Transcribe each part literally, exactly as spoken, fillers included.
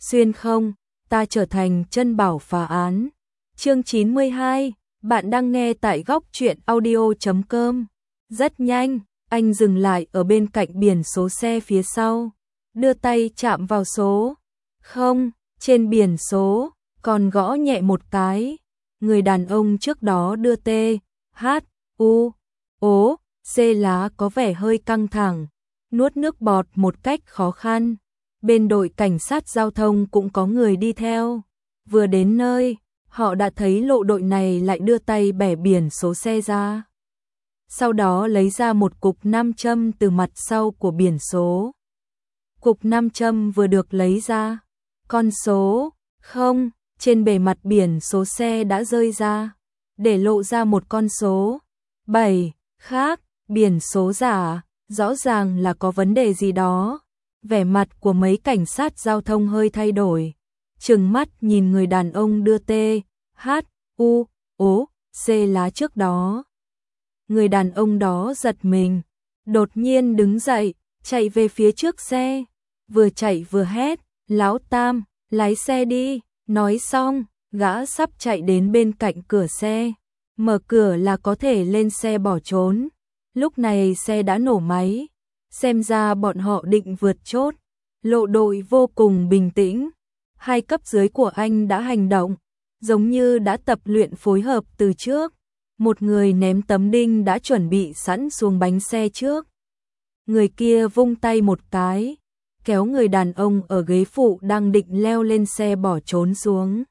xuyên không, ta trở thành chân bảo phá án. Chương chín mươi hai, bạn đang nghe tại góc truyện audio chấm com. Rất nhanh, anh dừng lại ở bên cạnh biển số xe phía sau, đưa tay chạm vào số. Không, trên biển số, còn gõ nhẹ một cái. Người đàn ông trước đó đưa T, H, U, O, C lá có vẻ hơi căng thẳng, nuốt nước bọt một cách khó khăn. Bên đội cảnh sát giao thông cũng có người đi theo. Vừa đến nơi, họ đã thấy lộ đội này lại đưa tay bẻ biển số xe ra. Sau đó lấy ra một cục nam châm từ mặt sau của biển số. Cục nam châm vừa được lấy ra, con số không trên bề mặt biển số xe đã rơi ra, để lộ ra một con số bảy khác, biển số giả, rõ ràng là có vấn đề gì đó. Vẻ mặt của mấy cảnh sát giao thông hơi thay đổi, trừng mắt nhìn người đàn ông đưa T, H, U, O, C lá trước đó. Người đàn ông đó giật mình, đột nhiên đứng dậy, chạy về phía trước xe, vừa chạy vừa hét, Lão Tam, lái xe đi. Nói xong, gã sắp chạy đến bên cạnh cửa xe, mở cửa là có thể lên xe bỏ trốn. Lúc này xe đã nổ máy, xem ra bọn họ định vượt chốt. Lộ đội vô cùng bình tĩnh, hai cấp dưới của anh đã hành động, giống như đã tập luyện phối hợp từ trước. Một người ném tấm đinh đã chuẩn bị sẵn xuống bánh xe trước. Người kia vung tay một cái, kéo người đàn ông ở ghế phụ đang định leo lên xe bỏ trốn xuống.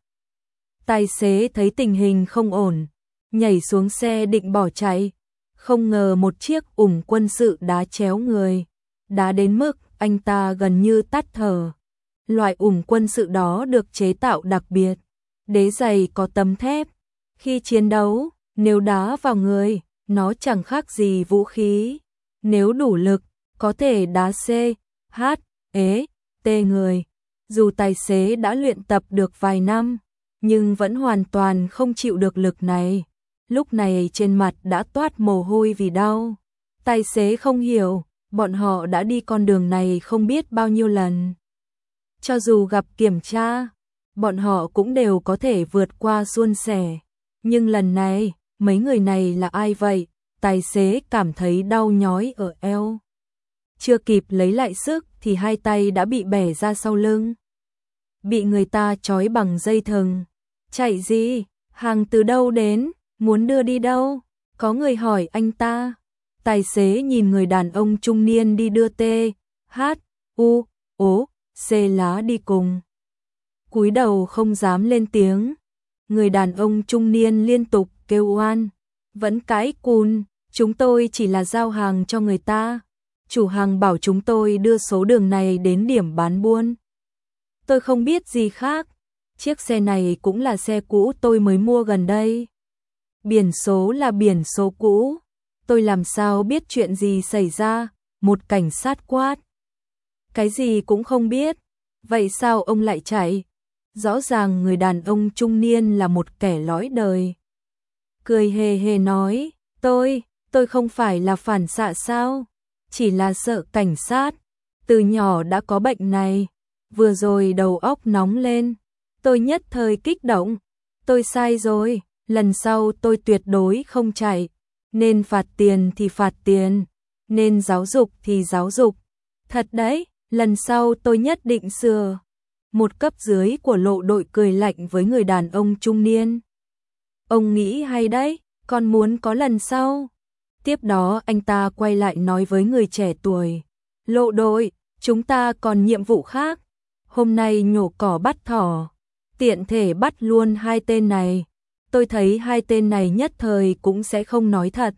Tài xế thấy tình hình không ổn, nhảy xuống xe định bỏ chạy, không ngờ một chiếc ủng quân sự đá chéo người, đá đến mức anh ta gần như tắt thở. Loại ủng quân sự đó được chế tạo đặc biệt, đế giày có tấm thép. Khi chiến đấu, nếu đá vào người, nó chẳng khác gì vũ khí. Nếu đủ lực, có thể đá C, H, E, T người. Dù tài xế đã luyện tập được vài năm, nhưng vẫn hoàn toàn không chịu được lực này. Lúc này trên mặt đã toát mồ hôi vì đau. Tài xế không hiểu, bọn họ đã đi con đường này không biết bao nhiêu lần. Cho dù gặp kiểm tra, bọn họ cũng đều có thể vượt qua suôn sẻ. Nhưng lần này, mấy người này là ai vậy? Tài xế cảm thấy đau nhói ở eo. Chưa kịp lấy lại sức thì hai tay đã bị bẻ ra sau lưng. Bị người ta trói bằng dây thừng. Chạy gì? Hàng từ đâu đến? Muốn đưa đi đâu? Có người hỏi anh ta. Tài xế nhìn người đàn ông trung niên đi đưa T, H, U, O, C lá đi cùng. Cúi đầu không dám lên tiếng. Người đàn ông trung niên liên tục kêu oan. Vẫn cãi cùn, chúng tôi chỉ là giao hàng cho người ta. Chủ hàng bảo chúng tôi đưa số đường này đến điểm bán buôn. Tôi không biết gì khác. Chiếc xe này cũng là xe cũ tôi mới mua gần đây. Biển số là biển số cũ. Tôi làm sao biết chuyện gì xảy ra? Một cảnh sát quát. Cái gì cũng không biết. Vậy sao ông lại chạy? Rõ ràng người đàn ông trung niên là một kẻ lõi đời. Cười hề hề nói, tôi, tôi không phải là phản xạ sao? Chỉ là sợ cảnh sát. Từ nhỏ đã có bệnh này. Vừa rồi đầu óc nóng lên. Tôi nhất thời kích động. Tôi sai rồi, lần sau tôi tuyệt đối không chạy. Nên phạt tiền thì phạt tiền. Nên giáo dục thì giáo dục. Thật đấy, lần sau tôi nhất định sửa. Một cấp dưới của lộ đội cười lạnh với người đàn ông trung niên. Ông nghĩ hay đấy, con muốn có lần sau. Tiếp đó anh ta quay lại nói với người trẻ tuổi. Lộ đội, chúng ta còn nhiệm vụ khác. Hôm nay nhổ cỏ bắt thỏ. Tiện thể bắt luôn hai tên này. Tôi thấy hai tên này nhất thời cũng sẽ không nói thật.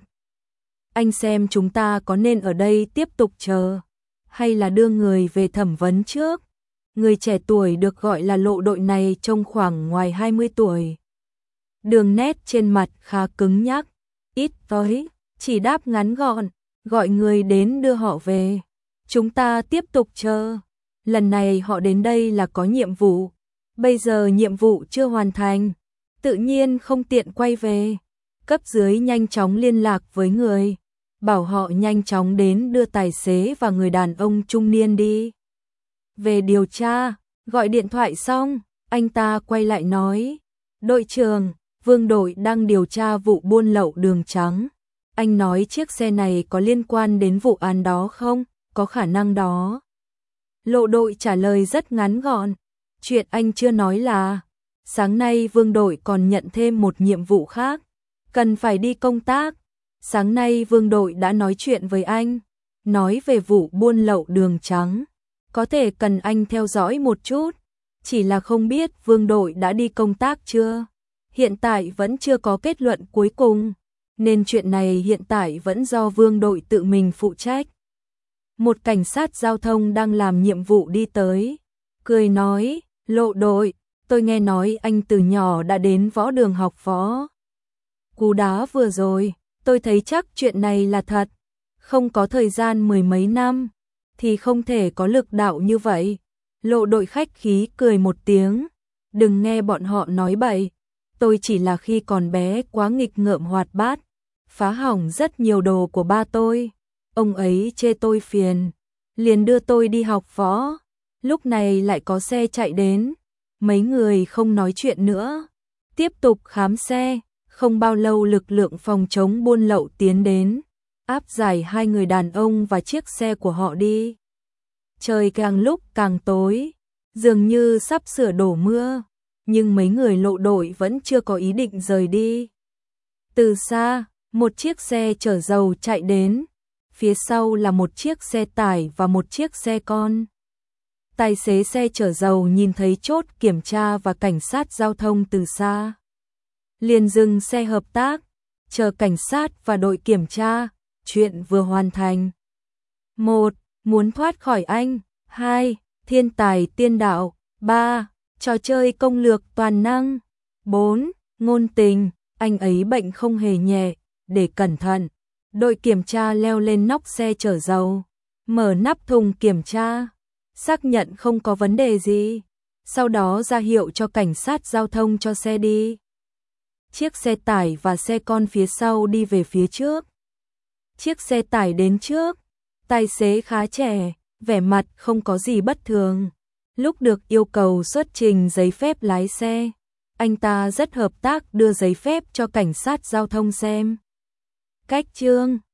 Anh xem chúng ta có nên ở đây tiếp tục chờ, hay là đưa người về thẩm vấn trước. Người trẻ tuổi được gọi là lộ đội này trông khoảng ngoài hai mươi tuổi. Đường nét trên mặt khá cứng nhắc, ít tới, chỉ đáp ngắn gọn, gọi người đến đưa họ về. Chúng ta tiếp tục chờ. Lần này họ đến đây là có nhiệm vụ. Bây giờ nhiệm vụ chưa hoàn thành, tự nhiên không tiện quay về. Cấp dưới nhanh chóng liên lạc với người, bảo họ nhanh chóng đến đưa tài xế và người đàn ông trung niên đi về điều tra. Gọi điện thoại xong, anh ta quay lại nói, đội trưởng, Vương đội đang điều tra vụ buôn lậu đường trắng. Anh nói chiếc xe này có liên quan đến vụ án đó không? Có khả năng đó. Lộ đội trả lời rất ngắn gọn. Chuyện anh chưa nói là, sáng nay Vương đội còn nhận thêm một nhiệm vụ khác, cần phải đi công tác. Sáng nay Vương đội đã nói chuyện với anh, nói về vụ buôn lậu đường trắng. Có thể cần anh theo dõi một chút, chỉ là không biết Vương đội đã đi công tác chưa. Hiện tại vẫn chưa có kết luận cuối cùng, nên chuyện này hiện tại vẫn do Vương đội tự mình phụ trách. Một cảnh sát giao thông đang làm nhiệm vụ đi tới, cười nói, Lộ đội, tôi nghe nói anh từ nhỏ đã đến võ đường học võ. Cú đá vừa rồi, tôi thấy chắc chuyện này là thật, không có thời gian mười mấy năm, thì không thể có lực đạo như vậy. Lộ đội khách khí cười một tiếng, đừng nghe bọn họ nói bậy, tôi chỉ là khi còn bé quá nghịch ngợm hoạt bát, phá hỏng rất nhiều đồ của ba tôi, ông ấy chê tôi phiền, liền đưa tôi đi học võ, lúc này lại có xe chạy đến, mấy người không nói chuyện nữa, tiếp tục khám xe, không bao lâu lực lượng phòng chống buôn lậu tiến đến, áp giải hai người đàn ông và chiếc xe của họ đi. Trời càng lúc càng tối, dường như sắp sửa đổ mưa, nhưng mấy người lộ đội vẫn chưa có ý định rời đi. Từ xa, một chiếc xe chở dầu chạy đến, phía sau là một chiếc xe tải và một chiếc xe con. Tài xế xe chở dầu nhìn thấy chốt kiểm tra và cảnh sát giao thông từ xa, liền dừng xe hợp tác, chờ cảnh sát và đội kiểm tra, chuyện vừa hoàn thành. một. Muốn thoát khỏi anh. hai. Thiên tài tiên đạo. ba. Trò chơi công lược toàn năng. bốn. Ngôn tình, anh ấy bệnh không hề nhẹ, để cẩn thận. Đội kiểm tra leo lên nóc xe chở dầu, mở nắp thùng kiểm tra, xác nhận không có vấn đề gì, sau đó ra hiệu cho cảnh sát giao thông cho xe đi. Chiếc xe tải và xe con phía sau đi về phía trước. Chiếc xe tải đến trước, tài xế khá trẻ, vẻ mặt không có gì bất thường. Lúc được yêu cầu xuất trình giấy phép lái xe, anh ta rất hợp tác đưa giấy phép cho cảnh sát giao thông xem. Cách chương